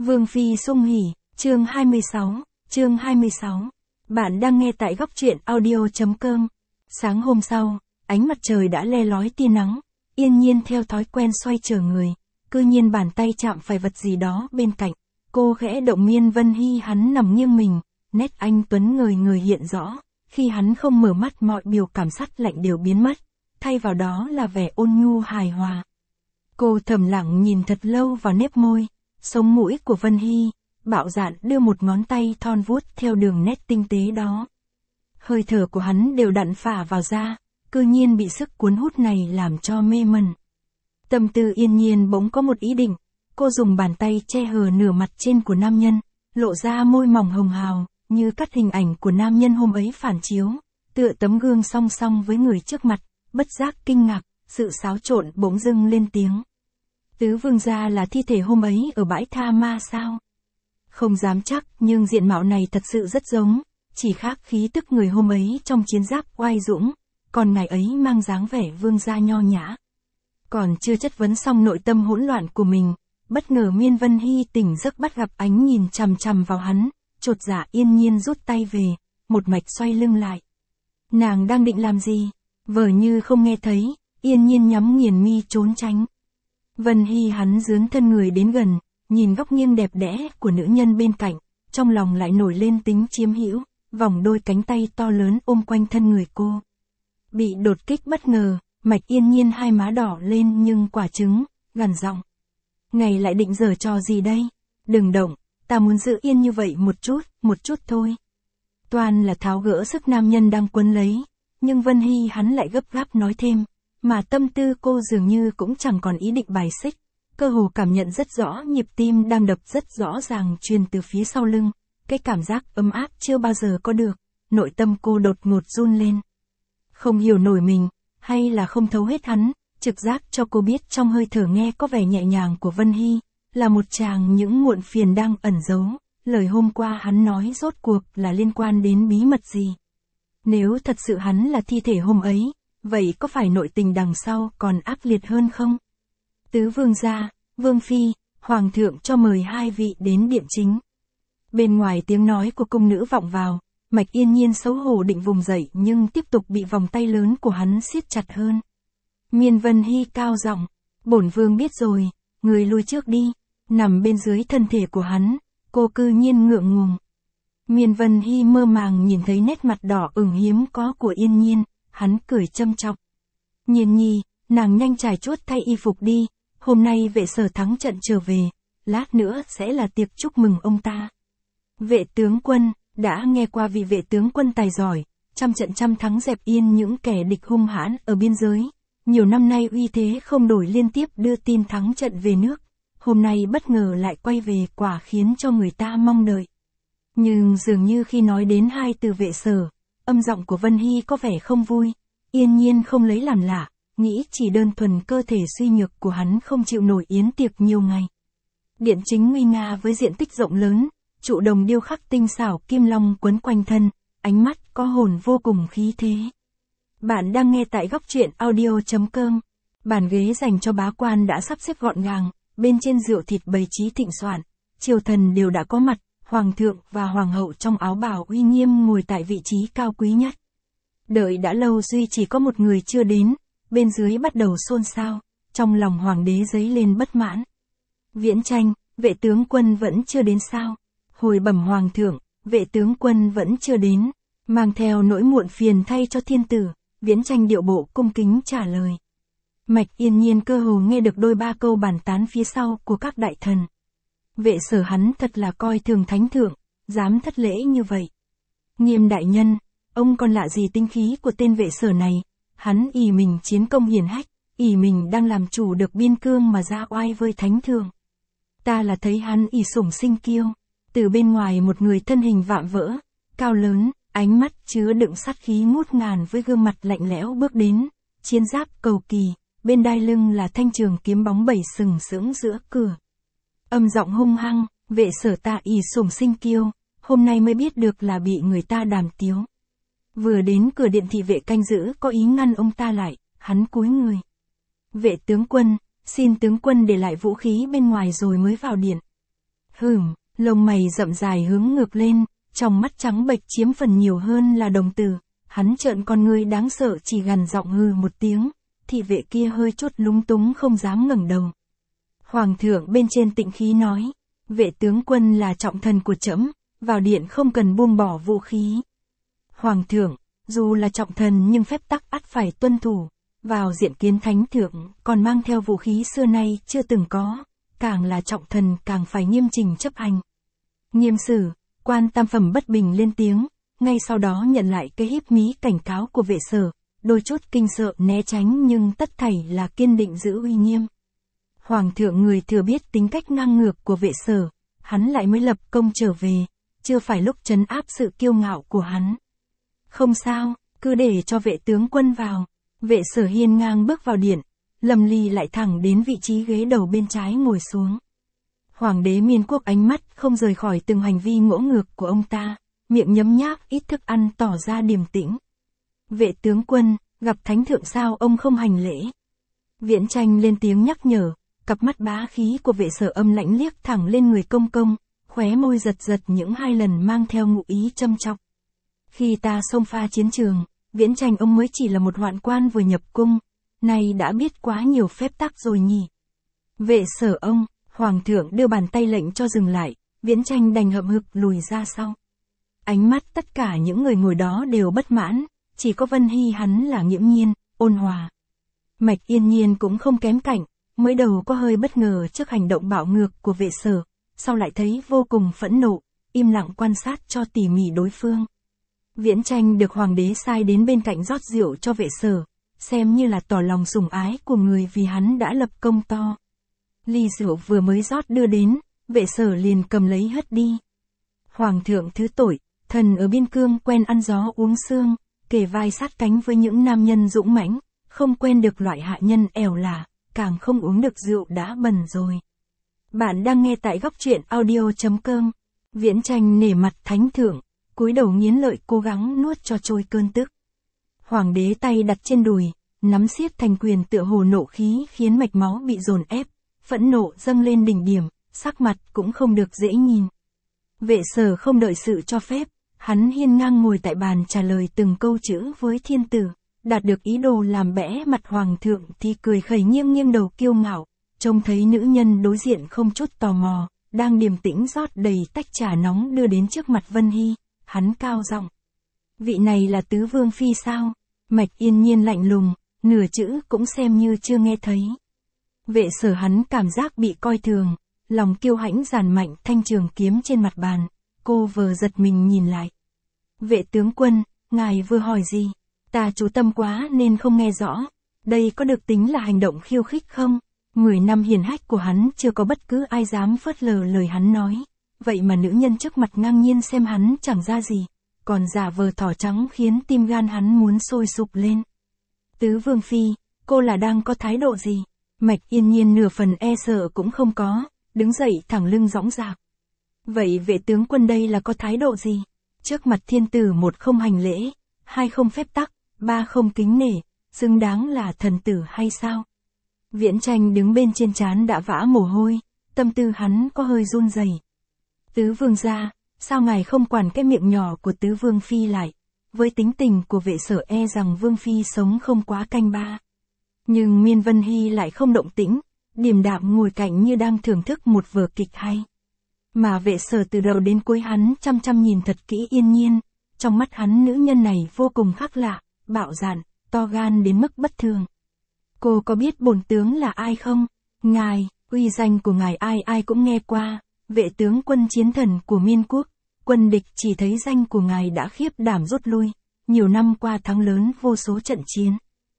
Vương Phi sung hỉ, chương 26. Bạn đang nghe tại góc truyện audio.com. Sáng hôm sau, ánh mặt trời đã le lói tia nắng, Yên Nhiên theo thói quen xoay chờ người, cư nhiên bàn tay chạm phải vật gì đó bên cạnh, cô khẽ động Miên Vân Hy. Hắn nằm nghiêng mình, nét anh tuấn người hiện rõ, khi hắn không mở mắt mọi biểu cảm sắt lạnh đều biến mất, thay vào đó là vẻ ôn nhu hài hòa. Cô thầm lặng nhìn thật lâu vào nếp môi, sống mũi của Vân Hy, bạo dạn đưa một ngón tay thon vuốt theo đường nét tinh tế đó. Hơi thở của hắn đều đặn phả vào da, cư nhiên bị sức cuốn hút này làm cho mê mẩn. Tâm tư Yên Nhiên bỗng có một ý định, cô dùng bàn tay che hờ nửa mặt trên của nam nhân, lộ ra môi mỏng hồng hào, như cắt hình ảnh của nam nhân hôm ấy phản chiếu, tựa tấm gương song song với người trước mặt, bất giác kinh ngạc, sự xáo trộn bỗng dưng lên tiếng. Tứ vương gia là thi thể hôm ấy ở bãi tha ma sao? Không dám chắc, nhưng diện mạo này thật sự rất giống, chỉ khác khí tức người hôm ấy trong chiến giáp oai dũng, còn ngày ấy mang dáng vẻ vương gia nho nhã. Còn chưa chất vấn xong nội tâm hỗn loạn của mình, bất ngờ Miên Vân Hy tỉnh giấc bắt gặp ánh nhìn chằm chằm vào hắn, chột dạ. Yên Nhiên rút tay về, một mạch xoay lưng lại. Nàng đang định làm gì? Vờ như không nghe thấy, Yên Nhiên nhắm nghiền mi trốn tránh. Vân Hy hắn dướn thân người đến gần, nhìn góc nghiêng đẹp đẽ của nữ nhân bên cạnh, trong lòng lại nổi lên tính chiếm hữu, vòng đôi cánh tay to lớn ôm quanh thân người cô. Bị đột kích bất ngờ, mạch Yên Nhiên hai má đỏ lên nhưng quả trứng, gằn giọng. Ngày lại định giở trò gì đây? Đừng động, ta muốn giữ yên như vậy một chút thôi. Toàn là tháo gỡ sức nam nhân đang quấn lấy, nhưng Vân Hy hắn lại gấp gáp nói thêm, mà tâm tư cô dường như cũng chẳng còn ý định bài xích, cơ hồ cảm nhận rất rõ nhịp tim đang đập rất rõ ràng truyền từ phía sau lưng, cái cảm giác ấm áp chưa bao giờ có được, nội tâm cô đột ngột run lên. Không hiểu nổi mình, hay là không thấu hết hắn, trực giác cho cô biết trong hơi thở nghe có vẻ nhẹ nhàng của Vân Hy, là một chàng những muộn phiền đang ẩn giấu, lời hôm qua hắn nói rốt cuộc là liên quan đến bí mật gì. Nếu thật sự hắn là thi thể hôm ấy, vậy có phải nội tình đằng sau còn ác liệt hơn không? Tứ vương gia, Vương Phi, Hoàng thượng cho mời hai vị đến điện chính. Bên ngoài tiếng nói của cung nữ vọng vào, mạch Yên Nhiên xấu hổ định vùng dậy nhưng tiếp tục bị vòng tay lớn của hắn siết chặt hơn. Miên Vân Hy cao giọng, bổn vương biết rồi, người lui trước đi. Nằm bên dưới thân thể của hắn, cô cư nhiên ngượng ngùng. Miên Vân Hy mơ màng nhìn thấy nét mặt đỏ ửng hiếm có của Yên Nhiên, hắn cười châm chọc. Nhiên nhi, nàng nhanh trải chuốt thay y phục đi, hôm nay vệ sở thắng trận trở về, lát nữa sẽ là tiệc chúc mừng ông ta. Vệ tướng quân, đã nghe qua vị vệ tướng quân tài giỏi, trăm trận trăm thắng dẹp yên những kẻ địch hung hãn ở biên giới, nhiều năm nay uy thế không đổi liên tiếp đưa tin thắng trận về nước, hôm nay bất ngờ lại quay về quả khiến cho người ta mong đợi. Nhưng dường như khi nói đến hai từ vệ sở, âm giọng của Vân Hy có vẻ không vui, Yên Nhiên không lấy làm lạ, nghĩ chỉ đơn thuần cơ thể suy nhược của hắn không chịu nổi yến tiệc nhiều ngày. Điện chính nguy nga với diện tích rộng lớn, trụ đồng điêu khắc tinh xảo kim long quấn quanh thân, ánh mắt có hồn vô cùng khí thế. Bạn đang nghe tại góc truyện audio.com. Bàn ghế dành cho bá quan đã sắp xếp gọn gàng, bên trên rượu thịt bày trí thịnh soạn, triều thần đều đã có mặt, hoàng thượng và hoàng hậu trong áo bào uy nghiêm ngồi tại vị trí cao quý nhất. Đợi đã lâu duy chỉ có một người chưa đến, bên dưới bắt đầu xôn xao, trong lòng hoàng đế dấy lên bất mãn. Viễn Tranh, vệ tướng quân vẫn chưa đến sao? Hồi bẩm hoàng thượng, vệ tướng quân vẫn chưa đến, mang theo nỗi muộn phiền thay cho thiên tử, Viễn Tranh điệu bộ cung kính trả lời. Mạch Yên Nhiên cơ hồ nghe được đôi ba câu bàn tán phía sau của các đại thần. Vệ sở hắn thật là coi thường thánh thượng, dám thất lễ như vậy. Nghiêm đại nhân, ông còn lạ gì tinh khí của tên vệ sở này, hắn ỷ mình chiến công hiển hách, ỷ mình đang làm chủ được biên cương mà ra oai với thánh thượng. Ta là thấy hắn ỷ sủng sinh kiêu, từ bên ngoài một người thân hình vạm vỡ, cao lớn, ánh mắt chứa đựng sát khí ngút ngàn với gương mặt lạnh lẽo bước đến, chiến giáp cầu kỳ, bên đai lưng là thanh trường kiếm bóng bẩy sừng sững giữa cửa. Âm giọng hung hăng, vệ sở ta ỷ sủng sinh kiêu, hôm nay mới biết được là bị người ta đàm tiếu. Vừa đến cửa điện thị vệ canh giữ có ý ngăn ông ta lại, hắn cúi người. Vệ tướng quân, xin tướng quân để lại vũ khí bên ngoài rồi mới vào điện. Lông mày rậm dài hướng ngược lên, trong mắt trắng bệch chiếm phần nhiều hơn là đồng tử, hắn trợn con ngươi đáng sợ chỉ gằn giọng hừ một tiếng, thị vệ kia hơi chút lúng túng không dám ngẩng đầu. Hoàng thượng bên trên tịnh khí nói, vệ tướng quân là trọng thần của trẫm, vào điện không cần buông bỏ vũ khí. Hoàng thượng, dù là trọng thần nhưng phép tắc ắt phải tuân thủ, vào diện kiến thánh thượng, còn mang theo vũ khí xưa nay chưa từng có, càng là trọng thần càng phải nghiêm chỉnh chấp hành. Nghiêm sử, quan tam phẩm bất bình lên tiếng, ngay sau đó nhận lại cái híp mí cảnh cáo của vệ sở, đôi chút kinh sợ né tránh nhưng tất thảy là kiên định giữ uy nghiêm. Hoàng thượng người thừa biết tính cách ngang ngược của vệ sở, hắn lại mới lập công trở về, chưa phải lúc trấn áp sự kiêu ngạo của hắn. Không sao, cứ để cho vệ tướng quân vào. Vệ sở hiên ngang bước vào điện, Lâm Ly lại thẳng đến vị trí ghế đầu bên trái ngồi xuống. Hoàng đế Miên Quốc ánh mắt không rời khỏi từng hành vi ngỗ ngược của ông ta, miệng nhấm nháp ít thức ăn tỏ ra điềm tĩnh. Vệ tướng quân, gặp thánh thượng sao ông không hành lễ? Viễn Tranh lên tiếng nhắc nhở, cặp mắt bá khí của vệ sở âm lãnh liếc thẳng lên người công công, khóe môi giật giật những hai lần mang theo ngụ ý châm chọc. Khi ta xông pha chiến trường, Viễn Tranh ông mới chỉ là một hoạn quan vừa nhập cung, nay đã biết quá nhiều phép tắc rồi nhỉ. Vệ sở ông, Hoàng thượng đưa bàn tay lệnh cho dừng lại, Viễn Tranh đành hậm hực lùi ra sau. Ánh mắt tất cả những người ngồi đó đều bất mãn, chỉ có Vân Hy hắn là nghiễm nhiên, ôn hòa. Mạch Yên Nhiên cũng không kém cạnh, mới đầu có hơi bất ngờ trước hành động bạo ngược của vệ sở, sau lại thấy vô cùng phẫn nộ, im lặng quan sát cho tỉ mỉ đối phương. Viễn Tranh được hoàng đế sai đến bên cạnh rót rượu cho vệ sở, xem như là tỏ lòng sủng ái của người vì hắn đã lập công to. Ly rượu vừa mới rót đưa đến, vệ sở liền cầm lấy hất đi. Hoàng thượng thứ tội, thần ở biên cương quen ăn gió uống sương, kề vai sát cánh với những nam nhân dũng mãnh, không quen được loại hạ nhân ẻo lả, càng không uống được rượu đã bần rồi. Bạn đang nghe tại góc truyện audio.com. Viễn Tranh nể mặt thánh thượng, cúi đầu nghiến lợi cố gắng nuốt cho trôi cơn tức. Hoàng đế tay đặt trên đùi, nắm siết thành quyền tựa hồ nộ khí khiến mạch máu bị dồn ép, phẫn nộ dâng lên đỉnh điểm, sắc mặt cũng không được dễ nhìn. Vệ sở không đợi sự cho phép, hắn hiên ngang ngồi tại bàn trả lời từng câu chữ với thiên tử, đạt được ý đồ làm bẽ mặt hoàng thượng thì cười khẩy nghiêng nghiêng đầu kiêu ngạo, trông thấy nữ nhân đối diện không chút tò mò, đang điềm tĩnh rót đầy tách trà nóng đưa đến trước mặt Vân Hy, hắn cao giọng. Vị này là tứ vương phi sao? Mạch Yên Nhiên lạnh lùng, nửa chữ cũng xem như chưa nghe thấy. Vệ sở hắn cảm giác bị coi thường, lòng kiêu hãnh giàn mạnh thanh trường kiếm trên mặt bàn, cô vờ giật mình nhìn lại. Vệ tướng quân, ngài vừa hỏi gì? Ta chú tâm quá nên không nghe rõ, đây có được tính là hành động khiêu khích không? 10 năm hiển hách của hắn chưa có bất cứ ai dám phớt lờ lời hắn nói, vậy mà nữ nhân trước mặt ngang nhiên xem hắn chẳng ra gì, còn giả vờ thỏ trắng khiến tim gan hắn muốn sôi sục lên. Tứ vương phi, cô là đang có thái độ gì? Mạch Yên Nhiên nửa phần e sợ cũng không có, đứng dậy thẳng lưng dõng dạc. Vậy vệ tướng quân đây là có thái độ gì? Trước mặt thiên tử 1 không hành lễ, 2 không phép tắc, 3 không kính nể, xứng đáng là thần tử hay sao? Viễn Tranh đứng bên trên trán đã vã mồ hôi, tâm tư hắn có hơi run rẩy. Tứ vương gia, sao ngài không quản cái miệng nhỏ của tứ vương phi lại? Với tính tình của vệ sở e rằng vương phi sống không quá canh ba. Nhưng Miên Vân Hy lại không động tĩnh, điềm đạm ngồi cạnh như đang thưởng thức một vở kịch hay. Mà vệ sở từ đầu đến cuối hắn chăm chăm nhìn thật kỹ Yên Nhiên, trong mắt hắn nữ nhân này vô cùng khác lạ, bạo dạn, to gan đến mức bất thường. Cô có biết bổn tướng là ai không? Ngài, uy danh của ngài ai ai cũng nghe qua, vệ tướng quân chiến thần của Miên Quốc, quân địch chỉ thấy danh của ngài đã khiếp đảm rút lui, nhiều năm qua thắng lớn vô số trận chiến.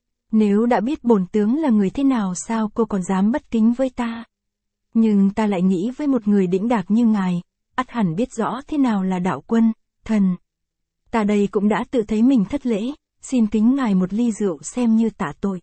Nếu đã biết bổn tướng là người thế nào sao cô còn dám bất kính với ta? Nhưng ta lại nghĩ với một người đĩnh đạc như ngài, ắt hẳn biết rõ thế nào là đạo quân, thần. Ta đây cũng đã tự thấy mình thất lễ, xin kính ngài một ly rượu xem như tạ tội.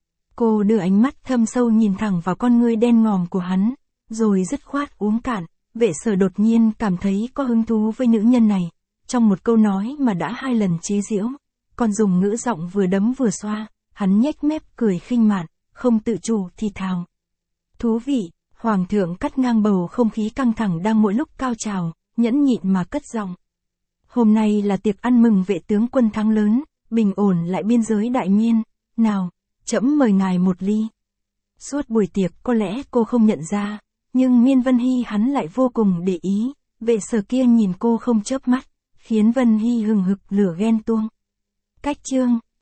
Cô đưa ánh mắt thâm sâu nhìn thẳng vào con ngươi đen ngòm của hắn, rồi dứt khoát uống cạn. Vệ sở đột nhiên cảm thấy có hứng thú với nữ nhân này, trong một câu nói mà đã 2 lần chế giễu, còn dùng ngữ giọng vừa đấm vừa xoa, hắn nhếch mép cười khinh mạn, không tự chủ thì thào. Thú vị, Hoàng thượng cắt ngang bầu không khí căng thẳng đang mỗi lúc cao trào, nhẫn nhịn mà cất giọng. Hôm nay là tiệc ăn mừng vệ tướng quân thắng lớn, bình ổn lại biên giới Đại Miên. Nào, trẫm mời ngài một ly. Suốt buổi tiệc có lẽ cô không nhận ra, nhưng Miên Vân Hy hắn lại vô cùng để ý. Vệ Sở kia nhìn cô không chớp mắt, khiến Vân Hy hừng hực lửa ghen tuông. Cách chương